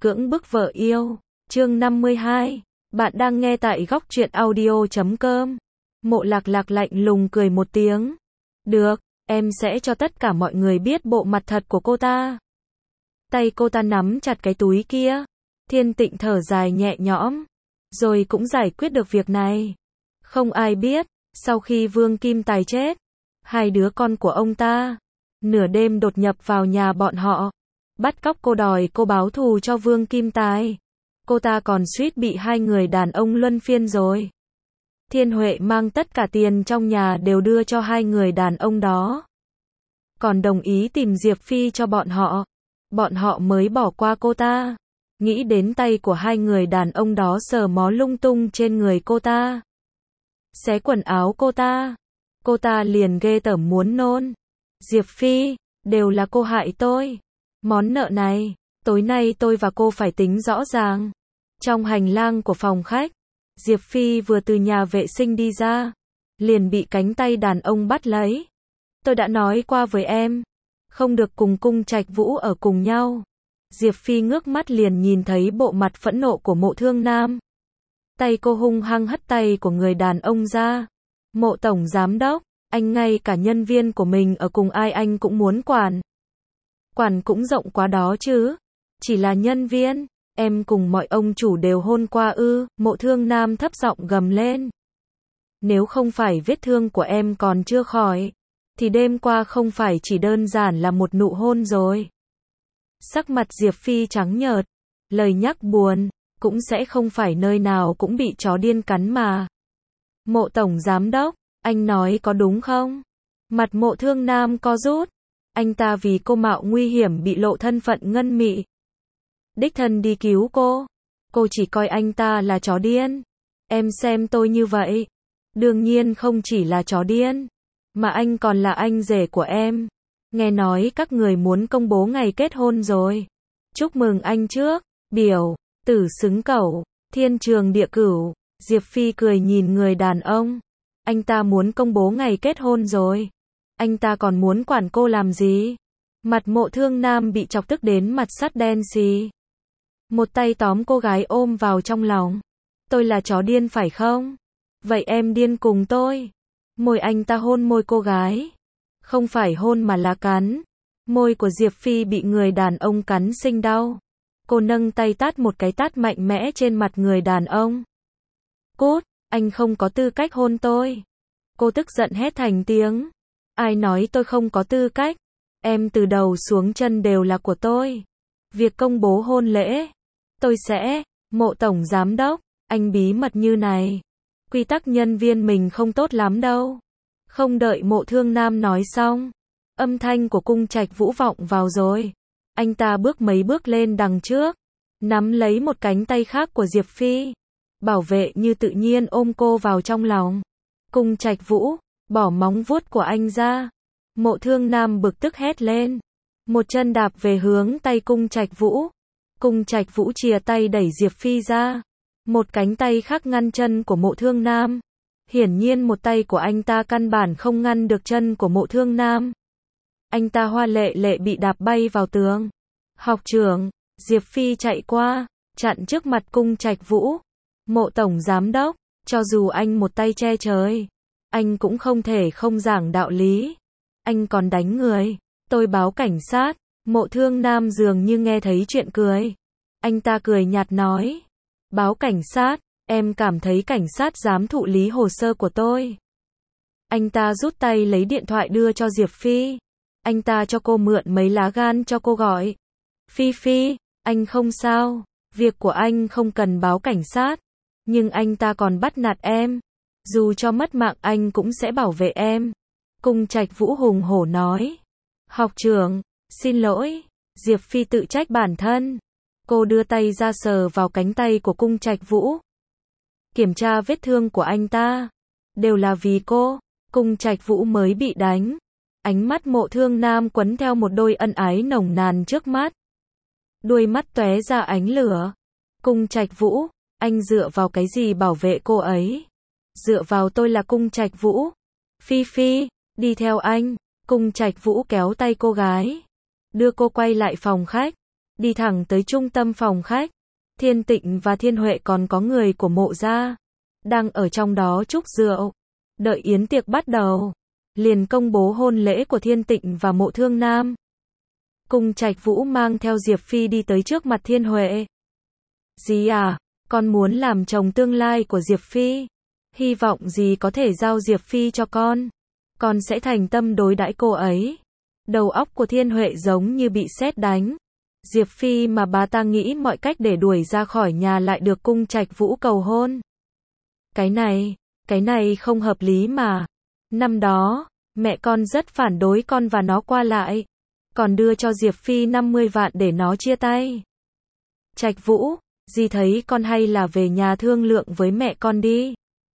Cưỡng bức vợ yêu, chương 52. Bạn đang nghe tại góc truyện audio.com. Mộ Lạc Lạc lạnh lùng cười một tiếng. Được, em sẽ cho tất cả mọi người biết bộ mặt thật của cô ta. Tay cô ta nắm chặt cái túi kia. Thiên Tịnh thở dài nhẹ nhõm. Rồi cũng giải quyết được việc này. Không ai biết, sau khi Vương Kim Tài chết, hai đứa con của ông ta nửa đêm đột nhập vào nhà bọn họ, bắt cóc cô, đòi cô báo thù cho Vương Kim Tài. Cô ta còn suýt bị hai người đàn ông luân phiên rồi. Thiên Huệ mang tất cả tiền trong nhà đều đưa cho hai người đàn ông đó. Còn đồng ý tìm Diệp Phi cho bọn họ. Bọn họ mới bỏ qua cô ta. Nghĩ đến tay của hai người đàn ông đó sờ mó lung tung trên người cô ta, xé quần áo cô ta liền ghê tởm muốn nôn. Diệp Phi, đều là cô hại tôi. Món nợ này, tối nay tôi và cô phải tính rõ ràng. Trong hành lang của phòng khách, Diệp Phi vừa từ nhà vệ sinh đi ra, liền bị cánh tay đàn ông bắt lấy. Tôi đã nói qua với em, không được cùng Cung Trạch Vũ ở cùng nhau. Diệp Phi ngước mắt liền nhìn thấy bộ mặt phẫn nộ của Mộ Thương Nam. Tay cô hung hăng hất tay của người đàn ông ra. Mộ tổng giám đốc, anh ngay cả nhân viên của mình ở cùng ai anh cũng muốn quản. Quản cũng rộng quá đó chứ. Chỉ là nhân viên, em cùng mọi ông chủ đều hôn qua ư? Mộ Thương Nam thấp giọng gầm lên. Nếu không phải vết thương của em còn chưa khỏi, thì đêm qua không phải chỉ đơn giản là một nụ hôn rồi. Sắc mặt Diệp Phi trắng nhợt, lời nhắc buồn, cũng sẽ không phải nơi nào cũng bị chó điên cắn mà. Mộ tổng giám đốc, anh nói có đúng không? Mặt Mộ Thương Nam co rút. Anh ta vì cô mạo nguy hiểm bị lộ thân phận ngân mị, đích thân đi cứu cô. Cô chỉ coi anh ta là chó điên. Em xem tôi như vậy. Đương nhiên không chỉ là chó điên, mà anh còn là anh rể của em. Nghe nói các người muốn công bố ngày kết hôn rồi. Chúc mừng anh trước. Biểu tử xứng cẩu, thiên trường địa cửu. Diệp Phi cười nhìn người đàn ông. Anh ta muốn công bố ngày kết hôn rồi. Anh ta còn muốn quản cô làm gì? Mặt Mộ Thương Nam bị chọc tức đến mặt sắt đen xì. Một tay tóm cô gái ôm vào trong lòng. Tôi là chó điên phải không? Vậy em điên cùng tôi. Môi anh ta hôn môi cô gái. Không phải hôn mà là cắn. Môi của Diệp Phi bị người đàn ông cắn sinh đau. Cô nâng tay tát một cái tát mạnh mẽ trên mặt người đàn ông. Cút, anh không có tư cách hôn tôi. Cô tức giận hét thành tiếng. Ai nói tôi không có tư cách? Em từ đầu xuống chân đều là của tôi. Việc công bố hôn lễ, tôi sẽ. Mộ tổng giám đốc, anh bí mật như này, quy tắc nhân viên mình không tốt lắm đâu. Không đợi Mộ Thương Nam nói xong, âm thanh của Cung Trạch Vũ vọng vào rồi. Anh ta bước mấy bước lên đằng trước, nắm lấy một cánh tay khác của Diệp Phi, bảo vệ như tự nhiên ôm cô vào trong lòng. Cung Trạch Vũ, bỏ móng vuốt của anh ra. Mộ Thương Nam bực tức hét lên, một chân đạp về hướng tay Cung Trạch Vũ. Cung Trạch Vũ chìa tay đẩy Diệp Phi ra, một cánh tay khác ngăn chân của Mộ Thương Nam. Hiển nhiên một tay của anh ta căn bản không ngăn được chân của Mộ Thương Nam. Anh ta hoa lệ lệ bị đạp bay vào tường. Học trưởng, Diệp Phi chạy qua, chặn trước mặt Cung Trạch Vũ. Mộ tổng giám đốc, cho dù anh một tay che trời, anh cũng không thể không giảng đạo lý. Anh còn đánh người. Tôi báo cảnh sát. Mộ Thương Nam dường như nghe thấy chuyện cười. Anh ta cười nhạt nói. Báo cảnh sát, em cảm thấy cảnh sát dám thụ lý hồ sơ của tôi. Anh ta rút tay lấy điện thoại đưa cho Diệp Phi. Anh ta cho cô mượn mấy lá gan cho cô gọi. Phi Phi, anh không sao. Việc của anh không cần báo cảnh sát. Nhưng anh ta còn bắt nạt em. Dù cho mất mạng anh cũng sẽ bảo vệ em. Cung Trạch Vũ hùng hổ nói. Học trưởng, xin lỗi. Diệp Phi tự trách bản thân. Cô đưa tay ra sờ vào cánh tay của Cung Trạch Vũ. Kiểm tra vết thương của anh ta. Đều là vì cô. Cung Trạch Vũ mới bị đánh. Ánh mắt Mộ Thương Nam quấn theo một đôi ân ái nồng nàn trước mắt. Đuôi mắt tóe ra ánh lửa. Cung Trạch Vũ, anh dựa vào cái gì bảo vệ cô ấy? Dựa vào tôi là Cung Trạch Vũ. Phi Phi, đi theo anh. Cung Trạch Vũ kéo tay cô gái, đưa cô quay lại phòng khách. đi thẳng tới trung tâm phòng khách. Thiên Tịnh và Thiên Huệ còn có người của Mộ gia, đang ở trong đó chúc rượu. Đợi yến tiệc bắt đầu, liền công bố hôn lễ của Thiên Tịnh và Mộ Thương Nam. Cung Trạch Vũ mang theo Diệp Phi đi tới trước mặt Thiên Huệ. Dì à, con muốn làm chồng tương lai của Diệp Phi. Hy vọng dì có thể giao Diệp Phi cho con. Con sẽ thành tâm đối đãi cô ấy. Đầu óc của Thiên Huệ giống như bị sét đánh. Diệp Phi mà bà ta nghĩ mọi cách để đuổi ra khỏi nhà lại được Cung Trạch Vũ cầu hôn. Cái này không hợp lý mà. Năm đó, mẹ con rất phản đối con và nó qua lại. Còn đưa cho Diệp Phi 50 vạn để nó chia tay. Trạch Vũ, dì thấy con hay là về nhà thương lượng với mẹ con đi.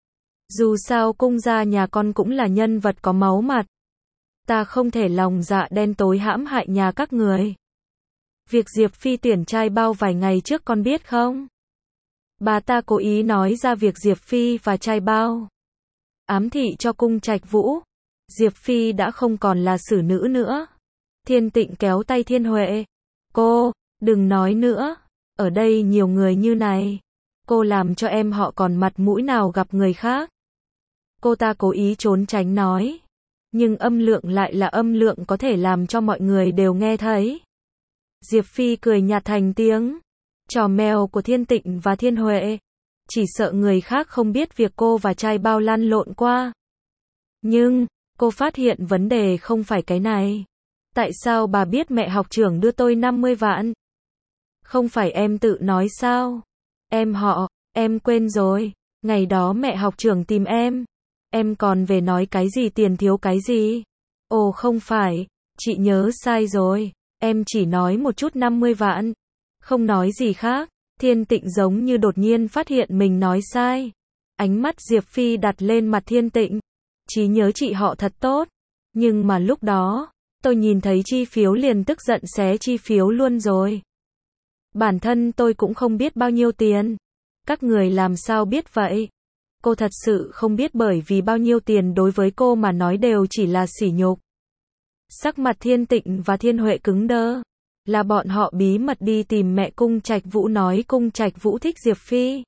Dù sao Cung gia nhà con cũng là nhân vật có máu mặt. Ta không thể lòng dạ đen tối hãm hại nhà các người. Việc Diệp Phi tuyển trai bao vài ngày trước con biết không? Bà ta cố ý nói ra việc Diệp Phi và trai bao. Ám thị cho Cung Trạch Vũ. Diệp Phi đã không còn là xử nữ nữa. Thiên Tịnh kéo tay Thiên Huệ. Cô, đừng nói nữa. Ở đây nhiều người như này. Cô làm cho em họ còn mặt mũi nào gặp người khác. Cô ta cố ý trốn tránh nói. Nhưng âm lượng lại là âm lượng có thể làm cho mọi người đều nghe thấy. Diệp Phi cười nhạt thành tiếng. Trò mèo của Thiên Tịnh và Thiên Huệ. Chỉ sợ người khác không biết việc cô và trai bao lăn lộn qua. Nhưng, cô phát hiện vấn đề không phải cái này. Tại sao bà biết mẹ học trưởng đưa tôi 50 vạn? Không phải em tự nói sao? Em họ, em quên rồi. Ngày đó mẹ học trưởng tìm em còn về nói cái gì tiền thiếu cái gì? Ồ không phải, chị nhớ sai rồi. Em chỉ nói một chút 50 vạn. Không nói gì khác. Thiên Tịnh giống như đột nhiên phát hiện mình nói sai. Ánh mắt Diệp Phi đặt lên mặt Thiên Tịnh. Trí nhớ chị họ thật tốt. Nhưng mà lúc đó, tôi nhìn thấy chi phiếu liền tức giận xé chi phiếu luôn rồi. Bản thân tôi cũng không biết bao nhiêu tiền. Các người làm sao biết vậy? Cô thật sự không biết bởi vì bao nhiêu tiền đối với cô mà nói đều chỉ là sỉ nhục. Sắc mặt Thiên Tịnh và Thiên Huệ cứng đơ. Là bọn họ bí mật đi tìm mẹ Cung Trạch Vũ nói Cung Trạch Vũ thích Diệp Phi.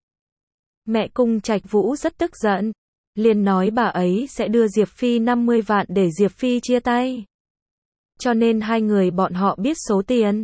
Mẹ Cung Trạch Vũ rất tức giận. Liền nói bà ấy sẽ đưa Diệp Phi 50 vạn để Diệp Phi chia tay. Cho nên hai người bọn họ biết số tiền.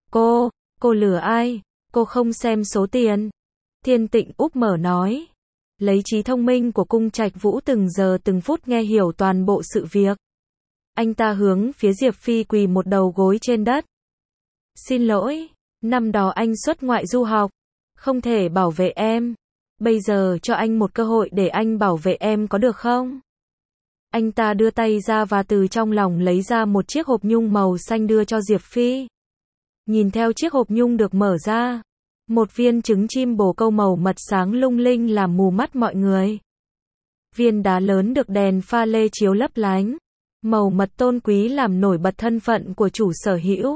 Cô lừa ai? Cô không xem số tiền. Thiên Tịnh úp mở nói. Lấy trí thông minh của Cung Trạch Vũ từng giờ từng phút nghe hiểu toàn bộ sự việc. Anh ta hướng phía Diệp Phi quỳ một đầu gối trên đất. Xin lỗi, năm đó anh xuất ngoại du học. Không thể bảo vệ em. Bây giờ cho anh một cơ hội để anh bảo vệ em có được không? Anh ta đưa tay ra và từ trong lòng lấy ra một chiếc hộp nhung màu xanh đưa cho Diệp Phi. Nhìn theo chiếc hộp nhung được mở ra. Một viên trứng chim bồ câu màu mật sáng lung linh làm mù mắt mọi người. Viên đá lớn được đèn pha lê chiếu lấp lánh. Màu mật tôn quý làm nổi bật thân phận của chủ sở hữu.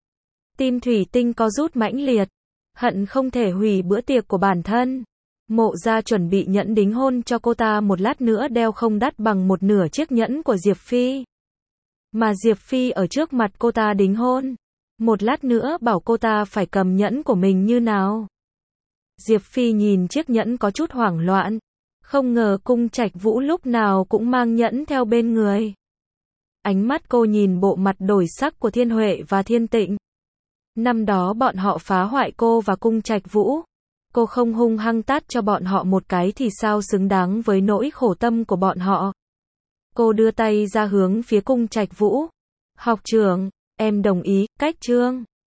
Tim thủy tinh co rút mãnh liệt. Hận không thể hủy bữa tiệc của bản thân. Mộ gia chuẩn bị nhẫn đính hôn cho cô ta một lát nữa đeo không đắt bằng một nửa chiếc nhẫn của Diệp Phi. Mà Diệp Phi ở trước mặt cô ta đính hôn. Một lát nữa bảo cô ta phải cầm nhẫn của mình như nào. Diệp Phi nhìn chiếc nhẫn có chút hoảng loạn. Không ngờ Cung Trạch Vũ lúc nào cũng mang nhẫn theo bên người. Ánh mắt cô nhìn bộ mặt đổi sắc của Thiên Huệ và Thiên Tịnh. Năm đó bọn họ phá hoại cô và Cung Trạch Vũ. Cô không hung hăng tát cho bọn họ một cái thì sao xứng đáng với nỗi khổ tâm của bọn họ. Cô đưa tay ra hướng phía Cung Trạch Vũ. Học trưởng, em đồng ý, cách chương.